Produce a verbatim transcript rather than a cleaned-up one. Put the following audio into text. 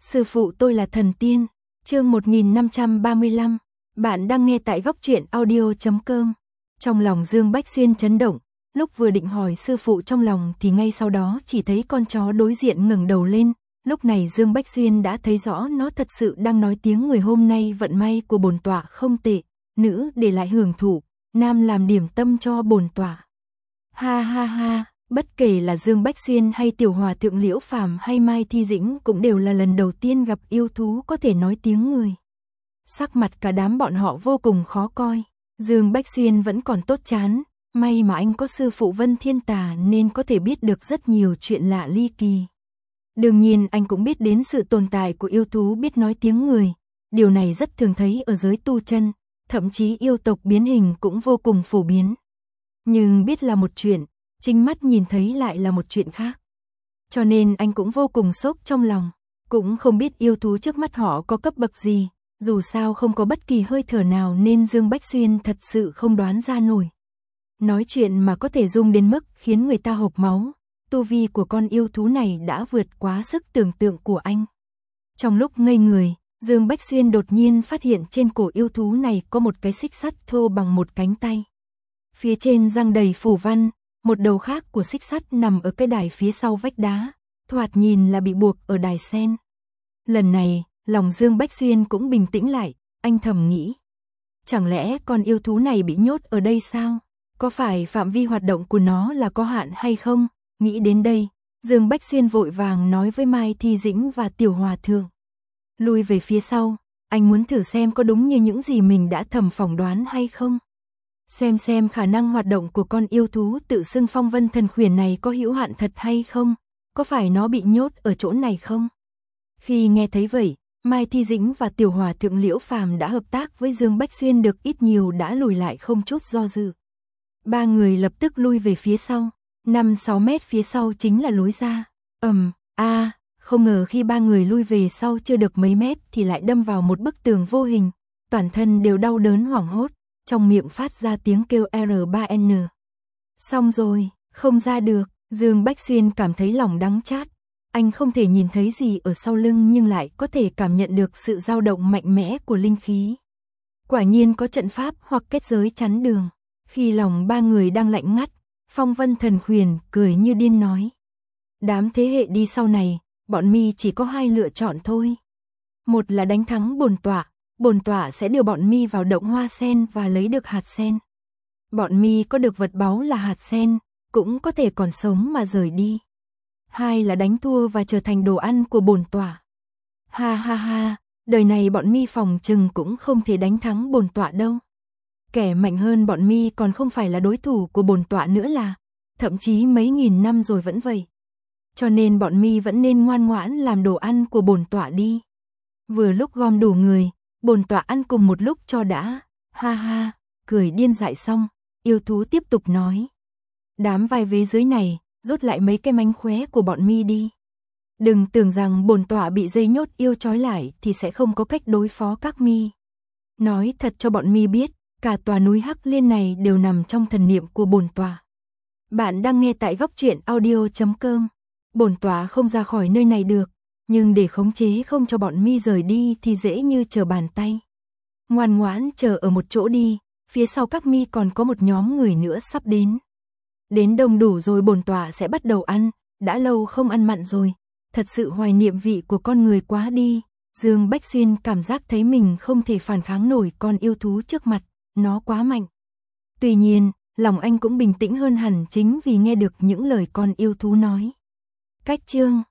Sư phụ tôi là thần tiên. Chương một nghìn năm trăm ba mươi lăm. Bạn đang nghe tại góc truyện audio chấm com. Trong lòng Dương Bách Xuyên chấn động, lúc vừa định hỏi sư phụ trong lòng thì ngay sau đó chỉ thấy con chó đối diện ngẩng đầu lên. Lúc này Dương Bách Xuyên đã thấy rõ nó thật sự đang nói tiếng người hôm nay vận may của bổn tọa không tệ, nữ để lại hưởng thụ, nam làm điểm tâm cho bổn tọa. Ha ha ha, bất kể là Dương Bách Xuyên hay Tiểu Hòa Thượng Liễu Phàm hay Mai Thi Dĩnh cũng đều là lần đầu tiên gặp yêu thú có thể nói tiếng người. Sắc mặt cả đám bọn họ vô cùng khó coi. Dương Bách Xuyên vẫn còn tốt chán, may mà anh có sư phụ Vân Thiên Tà nên có thể biết được rất nhiều chuyện lạ ly kỳ. Đương nhiên anh cũng biết đến sự tồn tại của yêu thú biết nói tiếng người, điều này rất thường thấy ở giới tu chân, thậm chí yêu tộc biến hình cũng vô cùng phổ biến. Nhưng biết là một chuyện, chính mắt nhìn thấy lại là một chuyện khác. Cho nên anh cũng vô cùng sốc trong lòng, cũng không biết yêu thú trước mắt họ có cấp bậc gì, dù sao không có bất kỳ hơi thở nào nên Dương Bách Xuyên thật sự không đoán ra nổi. Nói chuyện mà có thể rung đến mức khiến người ta hộc máu, tu vi của con yêu thú này đã vượt quá sức tưởng tượng của anh. Trong lúc ngây người, Dương Bách Xuyên đột nhiên phát hiện trên cổ yêu thú này có một cái xích sắt thô bằng một cánh tay. Phía trên răng đầy phù văn, một đầu khác của xích sắt nằm ở cái đài phía sau vách đá, thoạt nhìn là bị buộc ở đài sen. Lần này, lòng Dương Bách Xuyên cũng bình tĩnh lại, anh thầm nghĩ. Chẳng lẽ con yêu thú này bị nhốt ở đây sao? Có phải phạm vi hoạt động của nó là có hạn hay không? Nghĩ đến đây, Dương Bách Xuyên vội vàng nói với Mai Thi Dĩnh và Tiểu Hòa Thượng. Lui về phía sau, anh muốn thử xem có đúng như những gì mình đã thầm phỏng đoán hay không. Xem xem khả năng hoạt động của con yêu thú tự xưng Phong Vân Thần Khuyển này có hữu hạn thật hay không? Có phải nó bị nhốt ở chỗ này không? Khi nghe thấy vậy, Mai Thi Dĩnh và Tiểu Hòa Thượng Liễu Phàm đã hợp tác với Dương Bách Xuyên được ít nhiều đã lùi lại không chút do dự. Ba người lập tức lui về phía sau, năm sáu mét phía sau chính là lối ra. Ầm, a, không ngờ khi ba người lui về sau chưa được mấy mét thì lại đâm vào một bức tường vô hình, toàn thân đều đau đớn hoảng hốt, trong miệng phát ra tiếng kêu R ba N. Xong rồi, không ra được, Dương Bách Xuyên cảm thấy lòng đắng chát. Anh không thể nhìn thấy gì ở sau lưng nhưng lại có thể cảm nhận được sự dao động mạnh mẽ của linh khí. Quả nhiên có trận pháp hoặc kết giới chắn đường. Khi lòng ba người đang lạnh ngắt, Phong Vân Thần Khuyển cười như điên nói. Đám thế hệ đi sau này, bọn mi chỉ có hai lựa chọn thôi. Một là đánh thắng bổn tọa, bổn tọa sẽ đưa bọn mi vào động hoa sen và lấy được hạt sen. Bọn mi có được vật báu là hạt sen, cũng có thể còn sống mà rời đi. Hai là đánh thua và trở thành đồ ăn của bổn tọa. Ha ha ha, đời này bọn mi phòng chừng cũng không thể đánh thắng bổn tọa đâu. Kẻ mạnh hơn bọn mi còn không phải là đối thủ của bổn tọa nữa là, thậm chí mấy nghìn năm rồi vẫn vậy. Cho nên bọn mi vẫn nên ngoan ngoãn làm đồ ăn của bổn tọa đi. Vừa lúc gom đủ người, bổn tọa ăn cùng một lúc cho đã. Ha ha, cười điên dại xong, yêu thú tiếp tục nói. Đám vai vế dưới này, rút lại mấy cái mánh khóe của bọn mi đi. Đừng tưởng rằng bổn tọa bị dây nhốt yêu trói lại thì sẽ không có cách đối phó các mi. Nói thật cho bọn mi biết, cả tòa núi Hắc Liên này đều nằm trong thần niệm của bổn tọa. Bạn đang nghe tại góc truyện audio chấm com. Bổn tọa không ra khỏi nơi này được, nhưng để khống chế không cho bọn mi rời đi thì dễ như trở bàn tay. Ngoan ngoãn chờ ở một chỗ đi, phía sau các mi còn có một nhóm người nữa sắp đến. Đến đông đủ rồi bổn tọa sẽ bắt đầu ăn, đã lâu không ăn mặn rồi, thật sự hoài niệm vị của con người quá đi. Dương Bách Xuyên cảm giác thấy mình không thể phản kháng nổi con yêu thú trước mặt, nó quá mạnh. Tuy nhiên, lòng anh cũng bình tĩnh hơn hẳn chính vì nghe được những lời con yêu thú nói. Cách chương